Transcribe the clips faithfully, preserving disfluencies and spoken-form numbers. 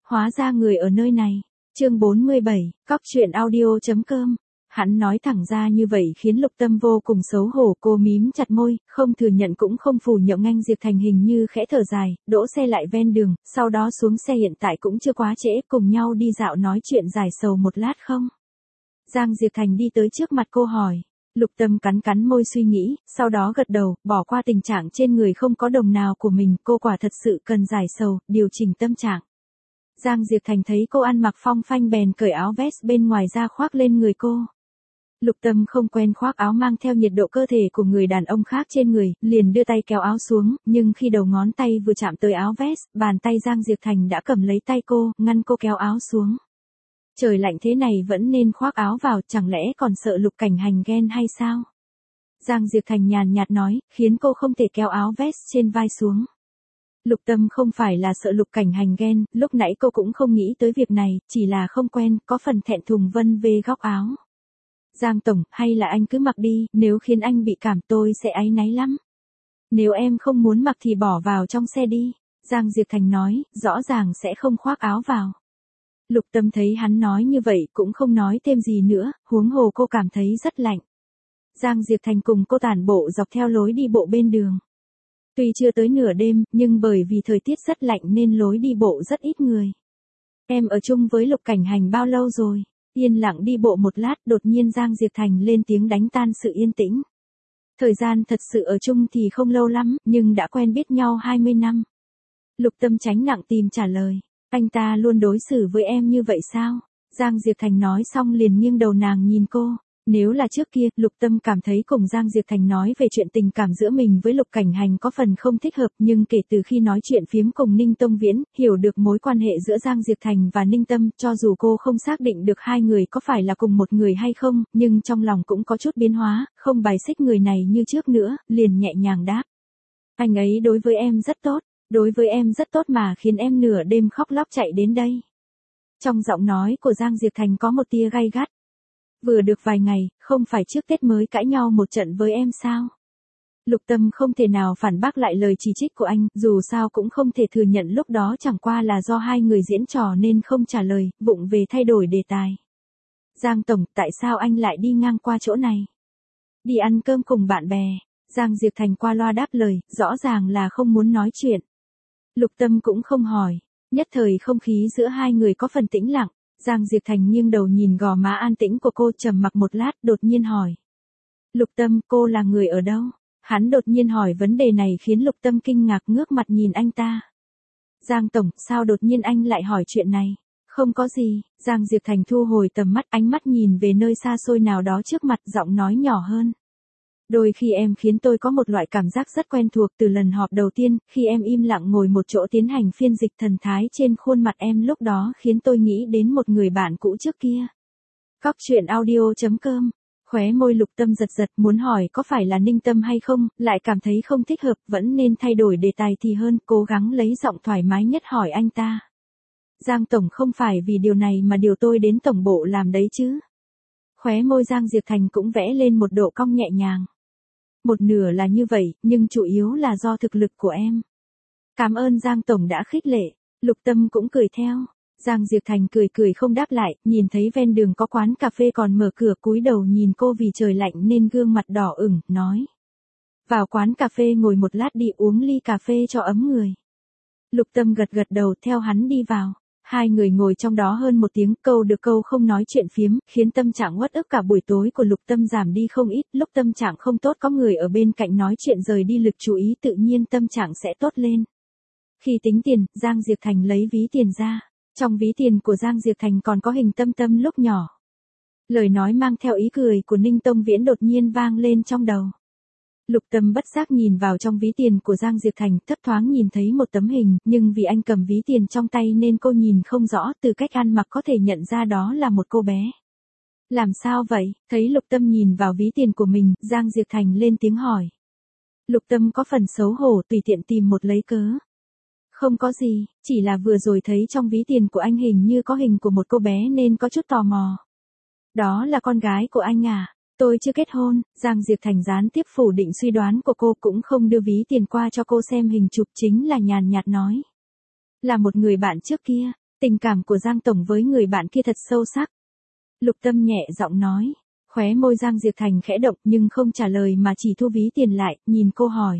Hóa ra người ở nơi này. Chương bốn mươi bảy, cóc truyện audio chấm com. Hắn nói thẳng ra như vậy khiến Lục Tâm vô cùng xấu hổ, cô mím chặt môi, không thừa nhận cũng không phủ nhận. Nganh Diệp Thành hình như khẽ thở dài, đỗ xe lại ven đường, sau đó xuống xe. Hiện tại cũng chưa quá trễ, cùng nhau đi dạo nói chuyện giải sầu một lát không? Giang Diệp Thành đi tới trước mặt cô hỏi. Lục Tâm cắn cắn môi suy nghĩ, sau đó gật đầu, bỏ qua tình trạng trên người không có đồng nào của mình, cô quả thật sự cần giải sầu, điều chỉnh tâm trạng. Giang Diệp Thành thấy cô ăn mặc phong phanh bèn cởi áo vest bên ngoài ra khoác lên người cô. Lục Tâm không quen khoác áo mang theo nhiệt độ cơ thể của người đàn ông khác trên người, liền đưa tay kéo áo xuống, nhưng khi đầu ngón tay vừa chạm tới áo vest, bàn tay Giang Diệp Thành đã cầm lấy tay cô, ngăn cô kéo áo xuống. Trời lạnh thế này vẫn nên khoác áo vào, chẳng lẽ còn sợ Lục Cảnh Hành ghen hay sao? Giang Diệp Thành nhàn nhạt nói, khiến cô không thể kéo áo vest trên vai xuống. Lục Tâm không phải là sợ Lục Cảnh Hành ghen, lúc nãy cô cũng không nghĩ tới việc này, chỉ là không quen, có phần thẹn thùng vân về góc áo. Giang Tổng, hay là anh cứ mặc đi, nếu khiến anh bị cảm tôi sẽ áy náy lắm. Nếu em không muốn mặc thì bỏ vào trong xe đi. Giang Diệp Thành nói, rõ ràng sẽ không khoác áo vào. Lục Tâm thấy hắn nói như vậy cũng không nói thêm gì nữa, huống hồ cô cảm thấy rất lạnh. Giang Diệp Thành cùng cô tản bộ dọc theo lối đi bộ bên đường. Tuy chưa tới nửa đêm, nhưng bởi vì thời tiết rất lạnh nên lối đi bộ rất ít người. Em ở chung với Lục Cảnh Hành bao lâu rồi? Yên lặng đi bộ một lát, đột nhiên Giang Diệp Thành lên tiếng đánh tan sự yên tĩnh. Thời gian thật sự ở chung thì không lâu lắm, nhưng đã quen biết nhau hai mươi năm. Lục Tâm tránh nặng tìm trả lời. Anh ta luôn đối xử với em như vậy sao? Giang Diệp Thành nói xong liền nghiêng đầu nàng nhìn cô. Nếu là trước kia, Lục Tâm cảm thấy cùng Giang Diệp Thành nói về chuyện tình cảm giữa mình với Lục Cảnh Hành có phần không thích hợp, nhưng kể từ khi nói chuyện phiếm cùng Ninh Tông Viễn, hiểu được mối quan hệ giữa Giang Diệp Thành và Ninh Tâm, cho dù cô không xác định được hai người có phải là cùng một người hay không, nhưng trong lòng cũng có chút biến hóa, không bài xích người này như trước nữa, liền nhẹ nhàng đáp. Anh ấy đối với em rất tốt, đối với em rất tốt mà khiến em nửa đêm khóc lóc chạy đến đây. Trong giọng nói của Giang Diệp Thành có một tia gay gắt. Vừa được vài ngày, không phải trước Tết mới cãi nhau một trận với em sao? Lục Tâm không thể nào phản bác lại lời chỉ trích của anh, dù sao cũng không thể thừa nhận lúc đó chẳng qua là do hai người diễn trò nên không trả lời, vụng về thay đổi đề tài. Giang Tổng, tại sao anh lại đi ngang qua chỗ này? Đi ăn cơm cùng bạn bè. Giang Diệp Thành qua loa đáp lời, rõ ràng là không muốn nói chuyện. Lục Tâm cũng không hỏi, nhất thời không khí giữa hai người có phần tĩnh lặng. Giang Diệp Thành nghiêng đầu nhìn gò má an tĩnh của cô, trầm mặc một lát, đột nhiên hỏi. Lục Tâm, cô là người ở đâu? Hắn đột nhiên hỏi vấn đề này khiến Lục Tâm kinh ngạc ngước mặt nhìn anh ta. Giang Tổng, sao đột nhiên anh lại hỏi chuyện này? Không có gì. Giang Diệp Thành thu hồi tầm mắt, ánh mắt nhìn về nơi xa xôi nào đó trước mặt, giọng nói nhỏ hơn. Đôi khi em khiến tôi có một loại cảm giác rất quen thuộc từ lần họp đầu tiên, khi em im lặng ngồi một chỗ tiến hành phiên dịch, thần thái trên khuôn mặt em lúc đó khiến tôi nghĩ đến một người bạn cũ trước kia. Cóc truyện audio chấm com. Khóe môi Lục Tâm giật giật, muốn hỏi có phải là Ninh Tâm hay không, lại cảm thấy không thích hợp, vẫn nên thay đổi đề tài thì hơn, cố gắng lấy giọng thoải mái nhất hỏi anh ta. Giang Tổng, không phải vì điều này mà điều tôi đến tổng bộ làm đấy chứ? Khóe môi Giang Diệp Thành cũng vẽ lên một độ cong nhẹ nhàng. Một nửa là như vậy, nhưng chủ yếu là do thực lực của em. Cảm ơn Giang Tổng đã khích lệ. Lục Tâm cũng cười theo. Giang Diệp Thành cười cười không đáp lại, nhìn thấy ven đường có quán cà phê còn mở cửa, cúi đầu nhìn cô vì trời lạnh nên gương mặt đỏ ửng, nói. Vào quán cà phê ngồi một lát đi, uống ly cà phê cho ấm người. Lục Tâm gật gật đầu theo hắn đi vào. Hai người ngồi trong đó hơn một tiếng, câu được câu không nói chuyện phiếm, khiến tâm trạng uất ức cả buổi tối của Lục Tâm giảm đi không ít. Lúc tâm trạng không tốt có người ở bên cạnh nói chuyện rời đi lực chú ý, tự nhiên tâm trạng sẽ tốt lên. Khi tính tiền, Giang Diệp Thành lấy ví tiền ra. Trong ví tiền của Giang Diệp Thành còn có hình Tâm Tâm lúc nhỏ. Lời nói mang theo ý cười của Ninh Tông Viễn đột nhiên vang lên trong đầu. Lục Tâm bất giác nhìn vào trong ví tiền của Giang Diệp Thành, thấp thoáng nhìn thấy một tấm hình, nhưng vì anh cầm ví tiền trong tay nên cô nhìn không rõ, từ cách ăn mặc có thể nhận ra đó là một cô bé. Làm sao vậy? Thấy Lục Tâm nhìn vào ví tiền của mình, Giang Diệp Thành lên tiếng hỏi. Lục Tâm có phần xấu hổ, tùy tiện tìm một lấy cớ. Không có gì, chỉ là vừa rồi thấy trong ví tiền của anh hình như có hình của một cô bé nên có chút tò mò. Đó là con gái của anh à? Tôi chưa kết hôn. Giang Diệp Thành gián tiếp phủ định suy đoán của cô, cũng không đưa ví tiền qua cho cô xem hình chụp, chính là nhàn nhạt nói. Là một người bạn trước kia. Tình cảm của Giang Tổng với người bạn kia thật sâu sắc. Lục Tâm nhẹ giọng nói. Khóe môi Giang Diệp Thành khẽ động nhưng không trả lời mà chỉ thu ví tiền lại, nhìn cô hỏi.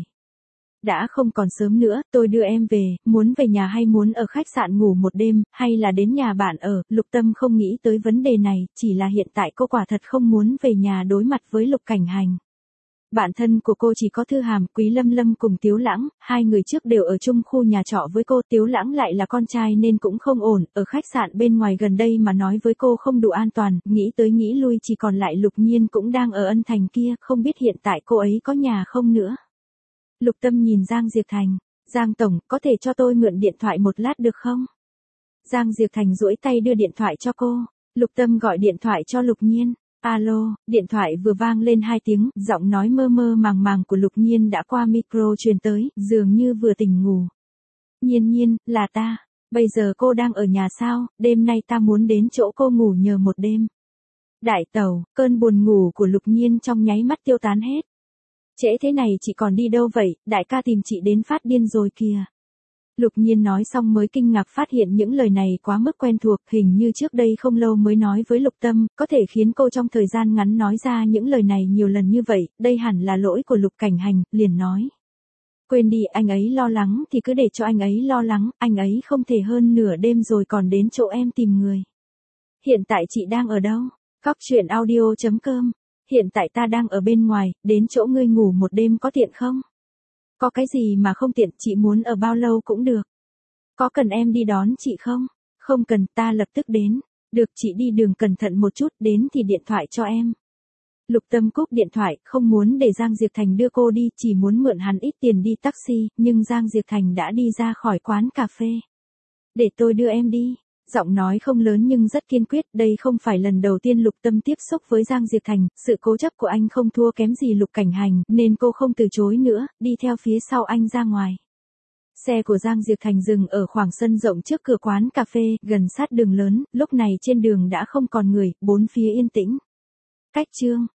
Đã không còn sớm nữa, tôi đưa em về, muốn về nhà hay muốn ở khách sạn ngủ một đêm, hay là đến nhà bạn ở, Lục Tâm không nghĩ tới vấn đề này, chỉ là hiện tại cô quả thật không muốn về nhà đối mặt với Lục Cảnh Hành. Bạn thân của cô chỉ có Thư Hàm, Quý Lâm Lâm cùng Tiếu Lãng, hai người trước đều ở chung khu nhà trọ với cô, Tiếu Lãng lại là con trai nên cũng không ổn, ở khách sạn bên ngoài gần đây mà nói với cô không đủ an toàn, nghĩ tới nghĩ lui chỉ còn lại Lục Nhiên cũng đang ở Ân Thành kia, không biết hiện tại cô ấy có nhà không nữa. Lục Tâm nhìn Giang Diệp Thành, Giang Tổng, có thể cho tôi mượn điện thoại một lát được không? Giang Diệp Thành duỗi tay đưa điện thoại cho cô, Lục Tâm gọi điện thoại cho Lục Nhiên. Alo, điện thoại vừa vang lên hai tiếng, giọng nói mơ mơ màng màng của Lục Nhiên đã qua micro truyền tới, dường như vừa tỉnh ngủ. Nhiên Nhiên, là ta, bây giờ cô đang ở nhà sao, đêm nay ta muốn đến chỗ cô ngủ nhờ một đêm. Đại tẩu, cơn buồn ngủ của Lục Nhiên trong nháy mắt tiêu tán hết. Trễ thế này chị còn đi đâu vậy, đại ca tìm chị đến phát điên rồi kìa. Lục Nhiên nói xong mới kinh ngạc phát hiện những lời này quá mức quen thuộc, hình như trước đây không lâu mới nói với Lục Tâm, có thể khiến cô trong thời gian ngắn nói ra những lời này nhiều lần như vậy, đây hẳn là lỗi của Lục Cảnh Hành, liền nói. Quên đi, anh ấy lo lắng thì cứ để cho anh ấy lo lắng, anh ấy không thể hơn nửa đêm rồi còn đến chỗ em tìm người. Hiện tại chị đang ở đâu? Cóc truyện audio chấm com. Hiện tại ta đang ở bên ngoài, đến chỗ ngươi ngủ một đêm có tiện không? Có cái gì mà không tiện, chị muốn ở bao lâu cũng được. Có cần em đi đón chị không? Không cần, ta lập tức đến. Được, chị đi đường cẩn thận một chút, đến thì điện thoại cho em. Lục Tâm cúp điện thoại, không muốn để Giang Diệp Thành đưa cô đi, chỉ muốn mượn hắn ít tiền đi taxi, nhưng Giang Diệp Thành đã đi ra khỏi quán cà phê. Để tôi đưa em đi. Giọng nói không lớn nhưng rất kiên quyết, đây không phải lần đầu tiên Lục Tâm tiếp xúc với Giang Diệp Thành, sự cố chấp của anh không thua kém gì Lục Cảnh Hành, nên cô không từ chối nữa, đi theo phía sau anh ra ngoài. Xe của Giang Diệp Thành dừng ở khoảng sân rộng trước cửa quán cà phê, gần sát đường lớn, lúc này trên đường đã không còn người, bốn phía yên tĩnh. Cách chương